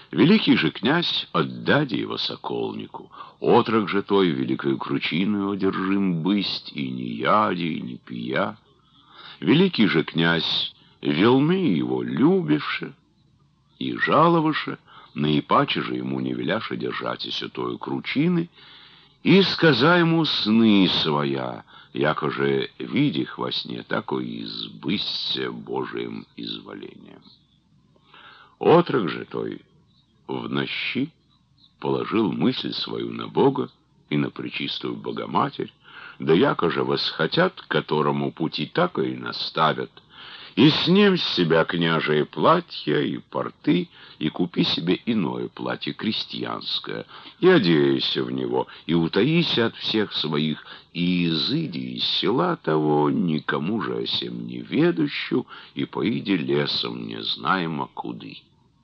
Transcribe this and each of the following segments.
Великий же князь отдаде его соколнику, отрок же той великою кручиною одержим бысть, и не яди, и не пия. Великий же князь велмы его любивши и жаловавши, наипаче же ему не веляше держатися тою кручины, и сказа ему сны своя, яко же видих во сне, тако и сбысься Божиим изволением. Отрок же той в нощи положил мысль свою на Бога и на пречистую Богоматерь, да яко же восхотят, которому пути тако и наставят, и снем с себя княжие платья и порты, и купи себе иное платье крестьянское, и одейся в него, и утаися от всех своих, и изыди из села того, никому же о сем не ведущу, и поиди лесом, не знаемо куды.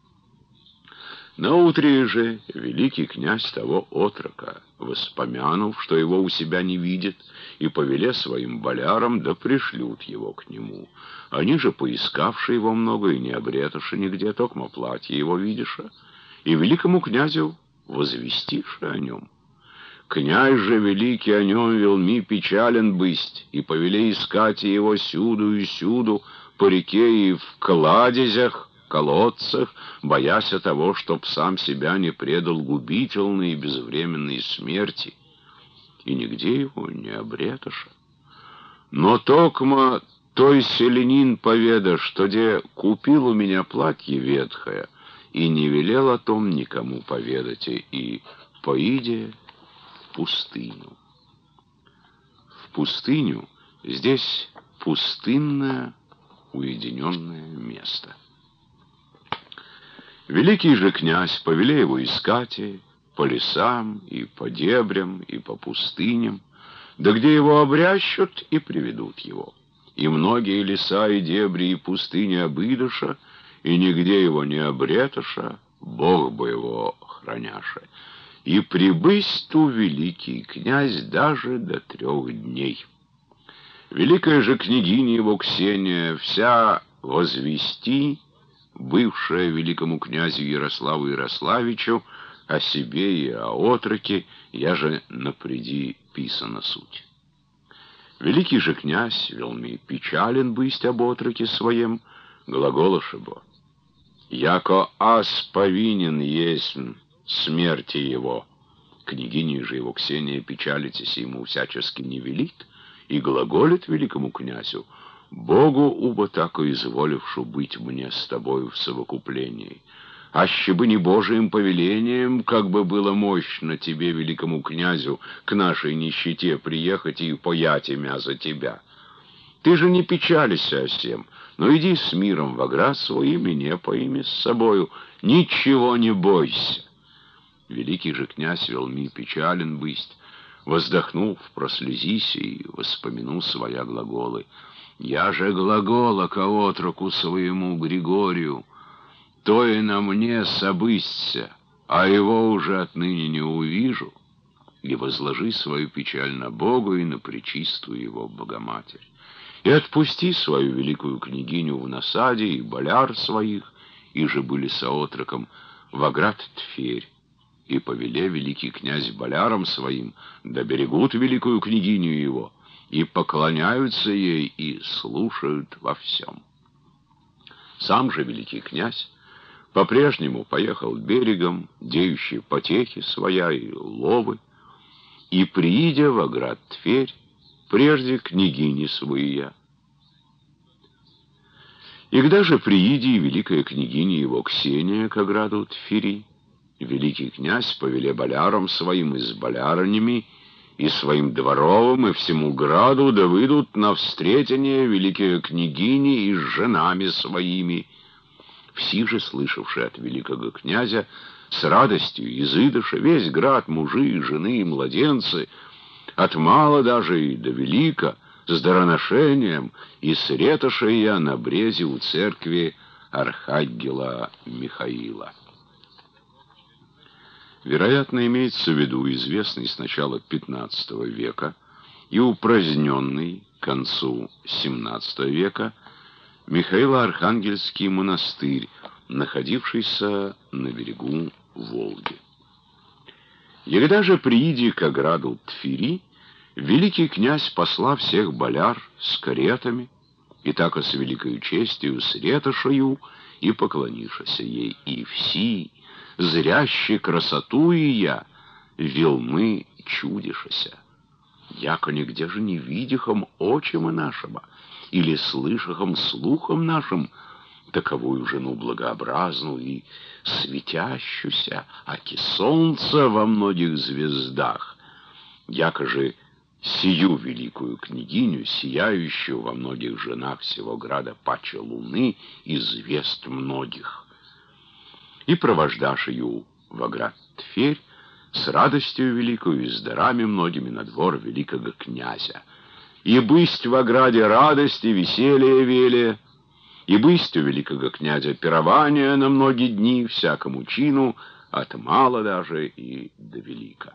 Наутре же великий князь того отрока, воспомянув, что его у себя не видит, и повеле своим болярам, да пришлют его к нему. Они же, поискавши его много и не обретавши нигде, токмо платье его видиша, и великому князю возвестиши о нем. Князь же великий о нем велми печален бысть, и повеле искать его сюду и сюду, по реке и в кладезях, колодцах, боясь того, чтоб сам себя не предал губительной и безвременной смерти, и нигде его не обреташа. Но токмо той селянин поведа, что де купил у меня платье ветхое, и не велел о том никому поведать, и поиде в пустыню. В пустыню здесь пустынное уединенное место. Великий же князь повеле его искать по лесам, и по дебрям, и по пустыням, да где его обрящут, и приведут его. И многие леса, и дебри, и пустыни обыдыша, и нигде его не обреташа, Бог бы его храняше. И прибысть ту великий князь даже до 3 дней. Великая же княгиня его Ксения вся возвести, бывшая великому князю Ярославу Ярославичу, о себе и о отроке, я же напреди писана суть. Великий же князь велми печален бысть об отроке своем, глаголоше бо: яко ас повинен есть смерти его. Княгиня же его Ксения печалитесь ему всячески не велит, и глаголит великому князю: Богу убо тако изволившу быть мне с тобою в совокуплении. Аще бы не Божиим повелением, как бы было мощно тебе, великому князю, к нашей нищете приехать и поять имя за тебя. Ты же не печалься о сем, но иди с миром во град свой, и меня поими с собою, ничего не бойся. Великий же князь велми печален бысть, воздохнув, прослезися и воспомяну своя глаголы. Я же глагола ко отроку своему Григорию, то и на мне собысься, а его уже отныне не увижу, и возложи свою печаль на Бога и на пречистую его Богоматерь. И отпусти свою великую княгиню в насаде и боляр своих, и же были соотроком, во град Тверь. И повеле великий князь болярам своим, да берегут великую княгиню его, и поклоняются ей, и слушают во всем. Сам же великий князь по-прежнему поехал берегом, деющий потехи своя и ловы, и, приидя во град Тверь, прежде княгини своя. И когда же прииди великая княгиня его Ксения к граду Твери, великий князь повеле болярам своим и с болярнями, и своим дворовым, и всему граду, да выйдут на встретение великие княгини и с женами своими. Все же, слышавшие от великого князя, с радостью изыдыша, весь град, мужи, жены и младенцы, от мала даже и до велика, с дароношением, и сретоша я на брезе у церкви архангела Михаила. Вероятно, имеется в виду известный с начала XV века и упраздненный к концу XVII века Михаило-Архангельский монастырь, находившийся на берегу Волги. Егда же прииди к ограду Тфири, великий князь посла всех боляр с каретами, и тако с великою честью сретошою, и поклонишася ей, и все, зряще красотуя я, велмы чудишася. Яко нигде же не видихом очима нашего, или слышахом слухом нашим, таковую жену благообразную и светящуюся, аки солнце во многих звездах, яко же сию великую княгиню, сияющую во многих женах всего града паче луны и звезд многих. И провождашь ее в град Тверь с радостью великою и с дарами многими на двор великого князя. И бысть в ограде радости, веселье веле, и бысть у великого князя пирование на многие дни всякому чину, от мала даже и до велика.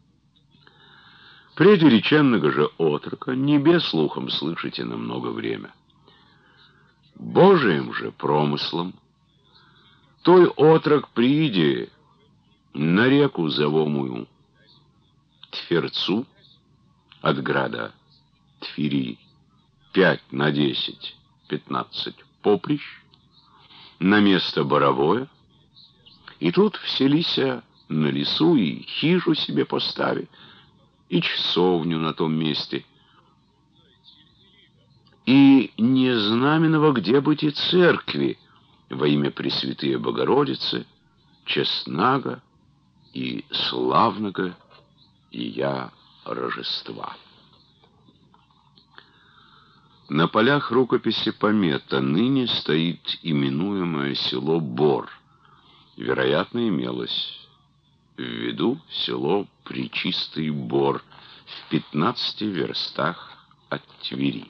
Прежде реченного же отрока не без слухом слышите на много время. Божиим же промыслом той отрок прииде на реку зовомую Тферцу от града Тфири 5 на 10-15 поприщ, на место боровое, и тут вселися на лесу и хижу себе постави, и часовню на том месте. И не знаменого где быть и церкви во имя Пресвятые Богородицы, честного и славного ия Рождества. На полях рукописи помета ныне стоит именуемое село Бор. Вероятно, имелось в виду село Пречистый Бор в 15 верстах от Твери.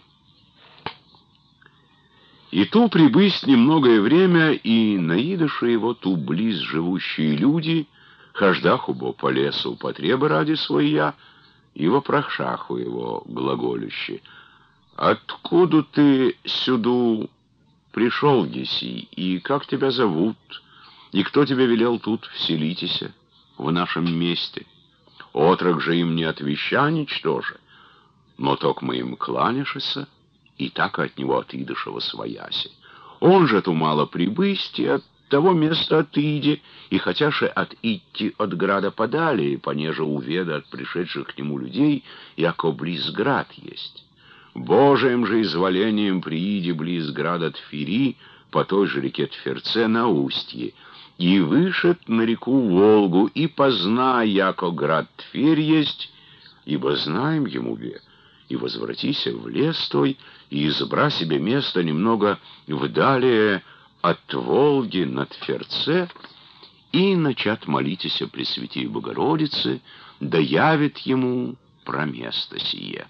И ту прибысть немногое время, и наидыше его ту близ живущие люди, хождаху бо по лесу потребы ради своя, и вопрошаху его глаголюще: «Откуда ты сюду пришел, еси, и как тебя зовут, и кто тебя велел тут вселитеся в нашем месте?» Отрок же им не отвеща ничто же, но токмо им кланяшися, и так от него отидышева свояси. Он же ту мало прибысть, и от того места отыде, и хотяше отидти от града подалее, понеже уведа от пришедших к нему людей, яко близ град есть. Божиим же изволением прииди близ града Тфири, по той же реке Тферце на устье, и вышед на реку Волгу, и познай, яко град Тверь есть, ибо знаем ему ве, и возвратися в лес той, и избра себе место немного вдалее от Волги на Тферце, и начат молитеся Пресвятей Богородице, да явит ему про место сие.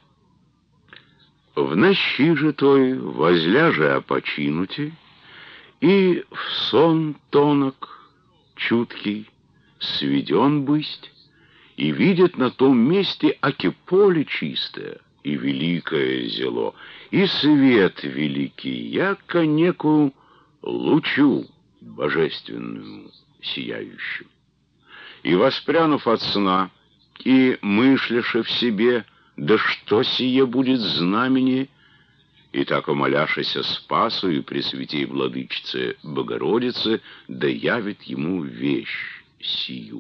В нощи же той возляже опочинути, и в сон тонок, чуткий, сведен бысть, и видит на том месте, аки поле чистое и великое зело, и свет великий, яко некую лучу божественную сияющую. И воспрянув от сна, и мысляше в себе, да что сие будет знамение, и так умоляшися Спасу и Пресвятей Владычице Богородице, да явит ему вещь сию.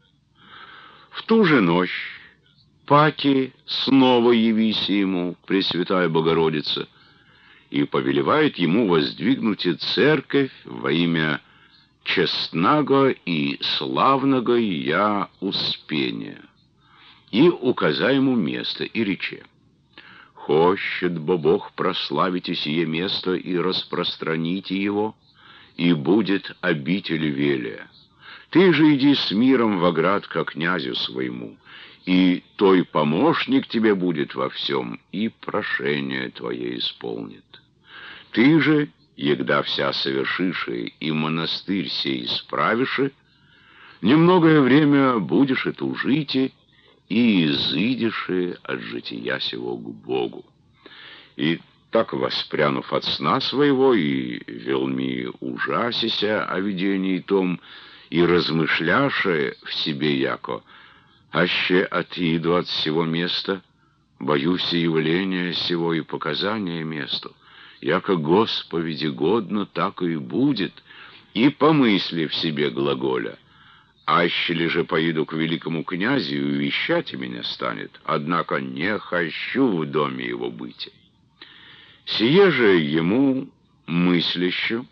В ту же ночь паки снова явися ему Пресвятая Богородица и повелевает ему воздвигнуть и церковь во имя честного и славного ия Успения, и указай ему место и рече: «Хочет бо Бог прославите сие место и распространите его, и будет обитель велия. Ты же иди с миром во град ко князю своему, и той помощник тебе будет во всем, и прошение твое исполнит. Ты же, егда вся совершиши и монастырь сей исправиши, немногое время будешь и тужите, и изыдеши от жития сего к Богу. И Так, воспрянув от сна своего, и велми ужасися о видении том, и размышляше в себе яко, аще отъеду от сего места, боюсь явления сего и показания месту, яко Господи годно, так и будет, и помысли в себе глаголя. Аще ли же поеду к великому князю, и вещать меня станет, однако не хочу в доме его быть. Сие же ему мыслящу,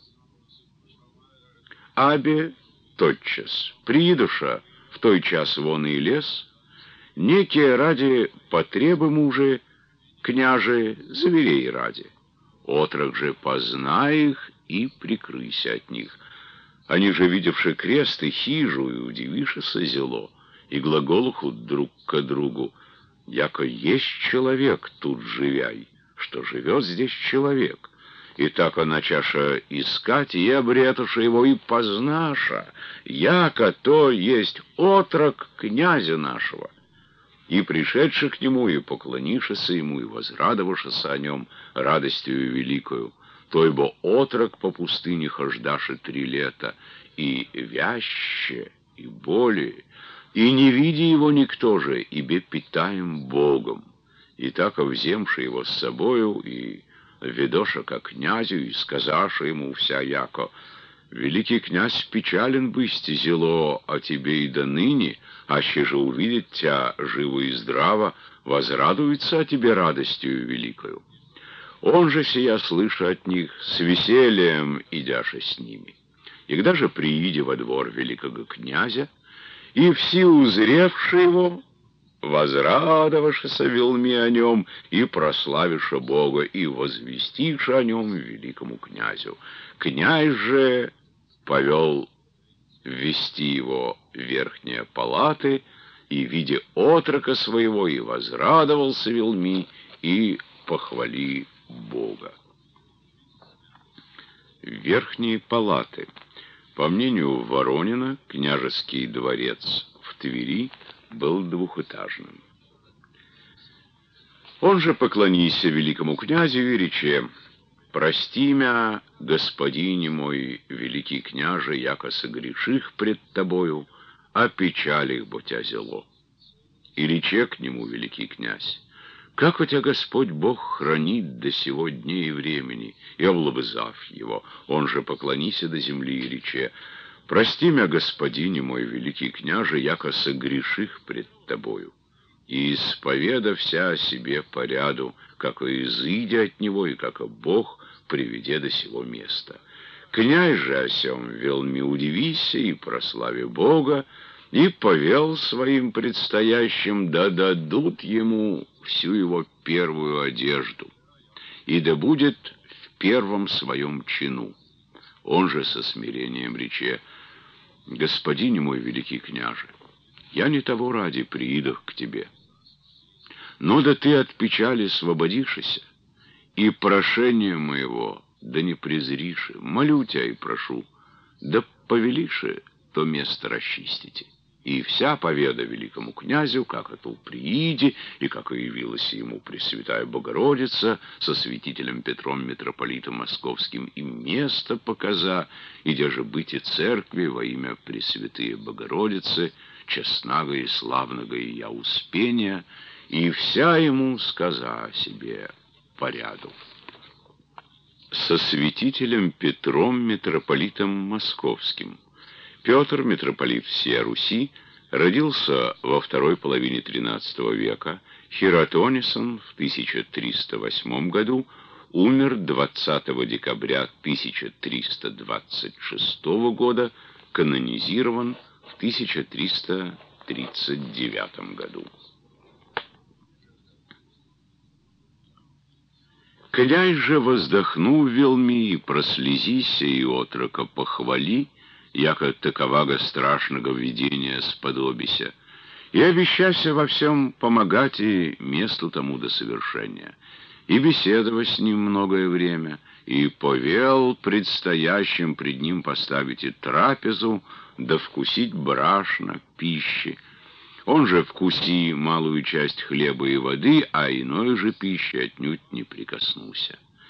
абе тотчас, приидуша в той час вон и лес, некие ради потребы мужа, княже зверей ради. Отрок же познай их и прикрыйся от них. Они же, видевши крест и хижу, и удивишися зело, и глаголуху друг к другу, яко есть человек тут живяй, что живет здесь человек. И так начаша искать, и обретуша его, и познаша, яко то есть отрок князя нашего. И пришедши к нему, и поклонишися ему, и возрадовавшися о нем радостью великою, тойбо отрок по пустыне хождаше 3 лета, и вяще, и боли, и не видя его никто же, ибо питаем Богом. И так вземши его с собою, и ведоша ко князю, и сказаша ему вся яко: «Великий князь печален бысти зело о тебе и до ныне, аще же увидит тебя живо и здраво, возрадуется о тебе радостью великою». Он же, сия слыша от них, с весельем идяше с ними. И когда же прииде во двор великого князя, и все узревши его, возрадовавшися велми о нем, и прославиша Бога, и возвестиша о нем великому князю. Князь же повел ввести его в верхние палаты, и, видя отрока своего, и возрадовался велми, и похвали Бога. Верхние палаты. По мнению Воронина, княжеский дворец в Твери был двухэтажным. Он же поклонился великому князю и рече: «Прости мя, господине мой, великий княже, яко согреших пред тобою, а печалих бо тя зело». И рече к нему великий князь: «Как у тебя Господь Бог хранит до сего дня и времени?» И облобызав его, он же поклонися до земли и рече: «Прости мя, господине мой, великий княже, яко согреших пред тобою». И исповеда вся о себе по ряду, как и изыдя от него, и как Бог приведе до сего места. Князь же о сем велми удивися и прослави Бога, и повел своим предстоящим, да дадут ему всю его первую одежду, и да будет в первом своем чину. Он же со смирением рече: «Господине мой, великий княже, я не того ради приидох к тебе. Но да ты от печали освободишься, и прошение моего да не презришь, молю тебя и прошу, да повелишь то место расчистите». И вся поведа великому князю, как это прииде, и как и явилась ему Пресвятая Богородица со святителем Петром митрополитом Московским, и место показа, и где же быть и церкви во имя Пресвятые Богородицы, честного и славного и я успения, и вся ему сказа о себе по ряду. Со святителем Петром митрополитом Московским. Петр, митрополит всея Руси, родился во второй половине XIII века, Хиротонисон в 1308 году, умер 20 декабря 1326 года, канонизирован в 1339 году. Князь же, воздохнув велми, и прослезися, и отрока похвали, яко таковаго страшного видения сподобися, и обещася во всем помогать и месту тому до совершения, и беседовать с ним многое время, и повел предстоящим пред ним поставить и трапезу, да вкусить брашна, пищи. Он же вкуси малую часть хлеба и воды, а иной же пищи отнюдь не прикоснулся.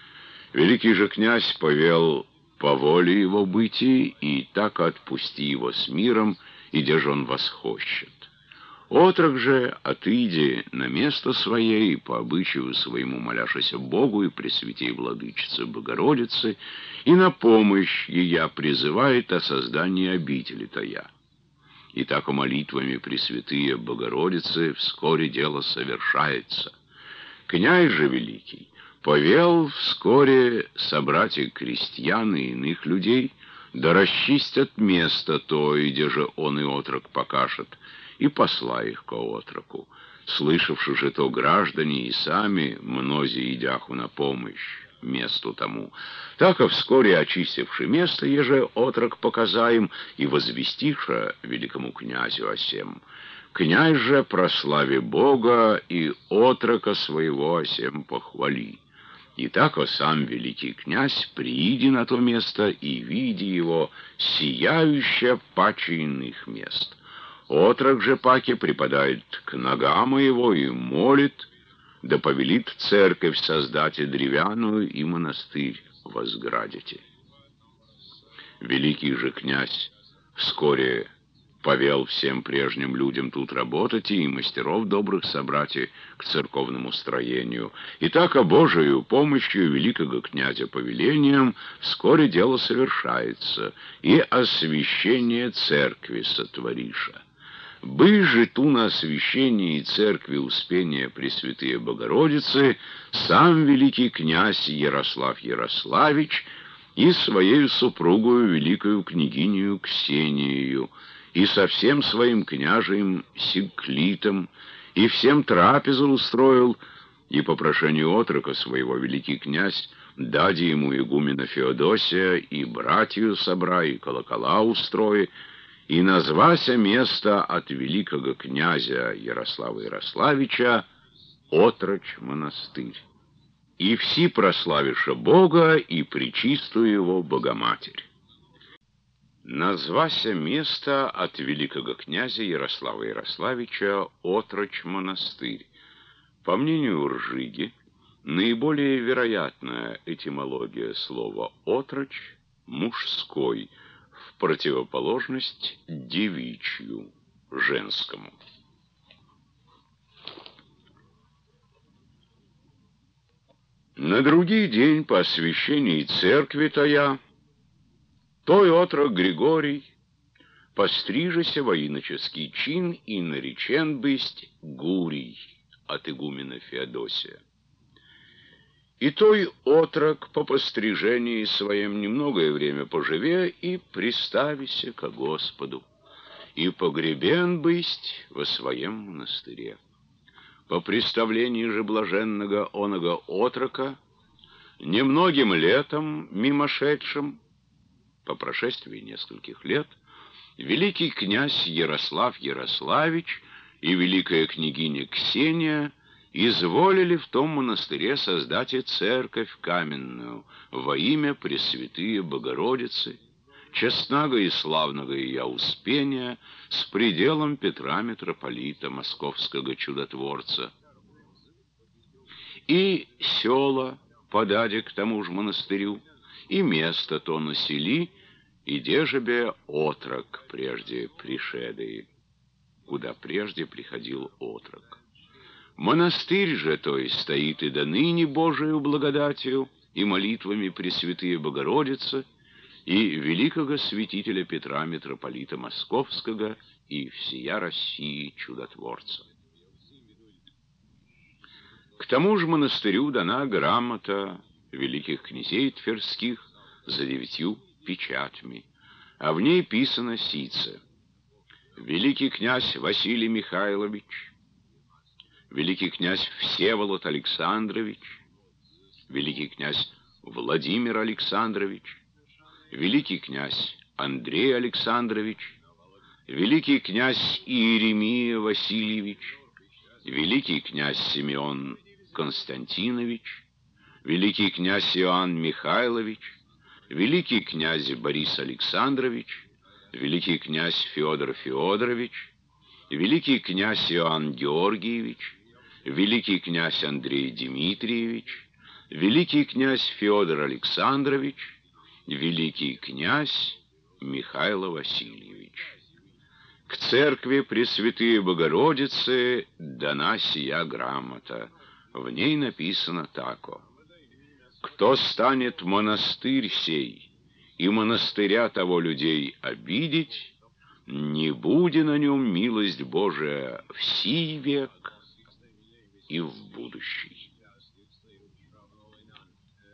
Великий же князь повел по воле его бытия, и так отпусти его с миром, и деж он восхощет. Отрок же, отыди на место свое, и по обычаю своему моляшися Богу и Пресвятей Владычице Богородице, и на помощь ея призывает о создании обители тая. И так молитвами Пресвятые Богородицы вскоре дело совершается. Князь же великий повел вскоре собрать и крестьян и иных людей, да расчистят место то, и где же он и отрок покажет, и посла их ко отроку. Слышавши же то граждане и сами, мнози идяху на помощь месту тому. Так, вскоре очистивши место, еже отрок показаем, и возвестиша великому князю о сем. Князь же, прослави Бога, и отрока своего о сем похвали. И так сам великий князь, прииди на то место, и види его, сияющее паче иных мест. Отрок же паки припадает к ногам его и молит, да повелит церковь создать древяную и монастырь возградите. Великий же князь вскоре повел всем прежним людям тут работать и мастеров добрых собрать к церковному строению. И так, Божию помощью великого князя повелением, вскоре дело совершается, и освящение церкви сотвориша. Бы же ту на освящении церкви Успения Пресвятые Богородицы сам великий князь Ярослав Ярославич и своей супругою великою княгинею Ксениею, и со всем своим княжием Сиклитом, и всем трапезу устроил, и по прошению отрока своего великий князь дади ему игумена Феодосия, и братью собра, и колокола устрои, и назвася место от великого князя Ярослава Ярославича Отроч монастырь. И все прославиша Бога и пречистую его Богоматерь. Назвася место от великого князя Ярослава Ярославича Отроч монастырь. По мнению Ржиги, наиболее вероятная этимология слова «отроч» — мужской, в противоположность девичью, женскому. На другий день по освящении церкви тая, той отрок Григорий пострижеся во иноческий чин и наречен бысть Гурий от игумена Феодосия. И той отрок по пострижении своем немногое время поживе и приставися ко Господу, и погребен бысть во своем монастыре. По представлении же блаженного оного отрока, немногим летом мимошедшим, по прошествии нескольких лет, великий князь Ярослав Ярославич и великая княгиня Ксения изволили в том монастыре создать и церковь каменную во имя Пресвятые Богородицы, честного и славного ее Успения, с пределом Петра митрополита Московского чудотворца. И села подаде к тому же монастырю, и место то насели, и дежебе отрок прежде пришедые, куда прежде приходил отрок. Монастырь же, то есть, стоит и до ныне Божию благодатью и молитвами Пресвятые Богородицы и великого святителя Петра митрополита Московского и всея России чудотворца. К тому же монастырю дана грамота великих князей тверских за 9 печатями, а в ней писано сице: великий князь Василий Михайлович, великий князь Всеволод Александрович, великий князь Владимир Александрович, великий князь Андрей Александрович, великий князь Иеремия Васильевич, великий князь Симеон Константинович, великий князь Иоанн Михайлович, великий князь Борис Александрович, великий князь Федор Федорович, великий князь Иоанн Георгиевич, великий князь Андрей Дмитриевич, великий князь Федор Александрович, великий князь Михаил Васильевич. К церкви Пресвятые Богородицы дана сия грамота. В ней написано тако: «Кто станет монастырь сей и монастыря того людей обидеть, не буде на нем милость Божия в сий век и в будущий».